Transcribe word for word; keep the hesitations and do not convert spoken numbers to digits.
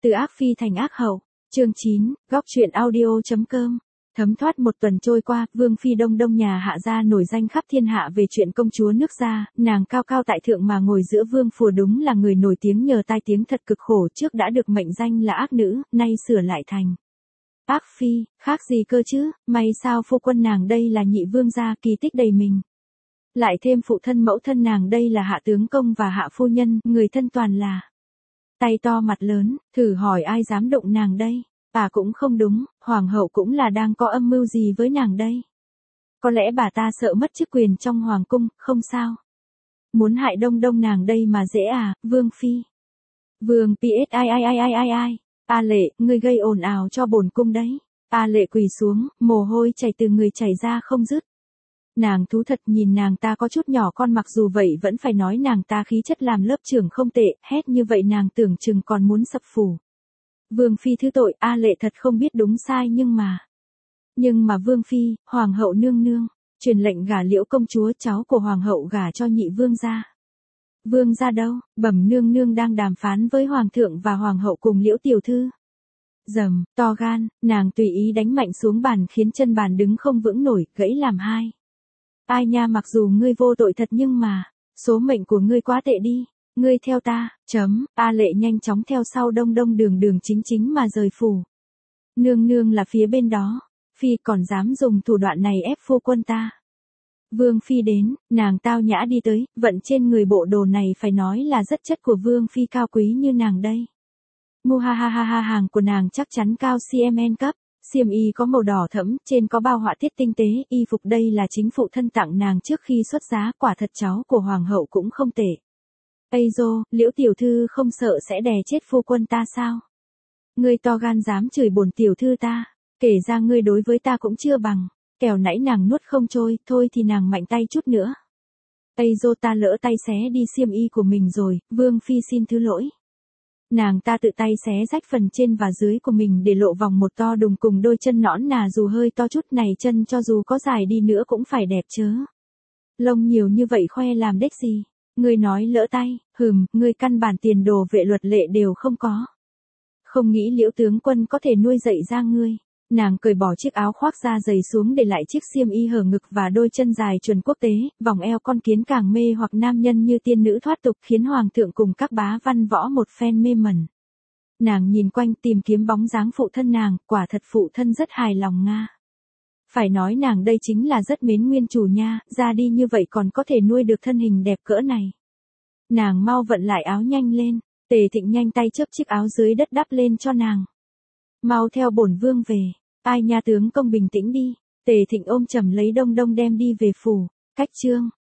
Từ ác phi thành ác hậu, chương chín, góc truyện audio.com. Thấm thoát một tuần trôi qua, Vương Phi Đông Đông nhà Hạ gia nổi danh khắp thiên hạ về chuyện công chúa nước gia, nàng cao cao tại thượng mà ngồi giữa vương phủ, đúng là người nổi tiếng nhờ tai tiếng thật cực khổ, trước đã được mệnh danh là ác nữ, nay sửa lại thành ác phi, khác gì cơ chứ, may sao phu quân nàng đây là nhị vương gia, kỳ tích đầy mình. Lại thêm phụ thân mẫu thân nàng đây là Hạ tướng công và Hạ phu nhân, người thân toàn là tay to mặt lớn, thử hỏi ai dám động nàng đây. Bà cũng không đúng, hoàng hậu cũng là đang có âm mưu gì với nàng đây. Có lẽ bà ta sợ mất chức quyền trong hoàng cung, không sao. Muốn hại Đông Đông nàng đây mà dễ à, Vương Phi. Vương pê ét ai ai ai ai ai ai. A Lệ, ngươi gây ồn ào cho bổn cung đấy. A Lệ quỳ xuống, mồ hôi chảy từ người chảy ra không dứt. Nàng thú thật nhìn nàng ta có chút nhỏ con, mặc dù vậy vẫn phải nói nàng ta khí chất làm lớp trưởng không tệ, hét như vậy nàng tưởng chừng còn muốn sập phủ. Vương Phi thứ tội, A Lệ thật không biết đúng sai nhưng mà. Nhưng mà Vương Phi, Hoàng hậu nương nương, truyền lệnh gả Liễu công chúa cháu của Hoàng hậu gả cho nhị vương gia. Vương gia đâu, bẩm nương nương đang đàm phán với Hoàng thượng và Hoàng hậu cùng Liễu tiểu thư. Dầm, to gan, nàng tùy ý đánh mạnh xuống bàn khiến chân bàn đứng không vững nổi, gãy làm hai. Ai nha, mặc dù ngươi vô tội thật nhưng mà, số mệnh của ngươi quá tệ đi. Ngươi theo ta, chấm, A Lệ nhanh chóng theo sau Đông Đông đường đường chính chính mà rời phủ. Nương nương là phía bên đó, Phi còn dám dùng thủ đoạn này ép phu quân ta. Vương Phi đến, nàng tao nhã đi tới, vận trên người bộ đồ này phải nói là rất chất của Vương Phi cao quý như nàng đây. Mu ha ha ha ha, hàng của nàng chắc chắn cao cm cấp, xiêm y có màu đỏ thẫm, trên có bao họa tiết tinh tế, y phục đây là chính phụ thân tặng nàng trước khi xuất giá, quả thật cháu của Hoàng hậu cũng không tệ. Ây dô, Liễu tiểu thư không sợ sẽ đè chết phu quân ta sao? Ngươi to gan dám chửi bổn tiểu thư ta, kể ra ngươi đối với ta cũng chưa bằng, kẻo nãy nàng nuốt không trôi, thôi thì nàng mạnh tay chút nữa. Ây dô, ta lỡ tay xé đi xiêm y của mình rồi, Vương Phi xin thứ lỗi. Nàng ta tự tay xé rách phần trên và dưới của mình để lộ vòng một to đùng cùng đôi chân nõn nà, dù hơi to chút này chân cho dù có dài đi nữa cũng phải đẹp chớ. Lông nhiều như vậy khoe làm đếch gì? Ngươi nói lỡ tay, hừm, ngươi căn bản tiền đồ vệ luật lệ đều không có. Không nghĩ Liễu tướng quân có thể nuôi dạy ra ngươi. Nàng cởi bỏ chiếc áo khoác da dày xuống để lại chiếc xiêm y hở ngực và đôi chân dài chuẩn quốc tế, vòng eo con kiến càng mê hoặc nam nhân như tiên nữ thoát tục, khiến hoàng thượng cùng các bá văn võ một phen mê mẩn. Nàng nhìn quanh tìm kiếm bóng dáng phụ thân nàng, quả thật phụ thân rất hài lòng nga. Phải nói nàng đây chính là rất mến nguyên chủ nha, ra đi như vậy còn có thể nuôi được thân hình đẹp cỡ này. Nàng mau vận lại áo nhanh lên, Tề Thịnh nhanh tay chớp chiếc áo dưới đất đắp lên cho nàng. Mau theo bổn vương về, ai nha tướng công bình tĩnh đi, Tề Thịnh ôm chầm lấy Đông Đông đem đi về phủ, cách chương.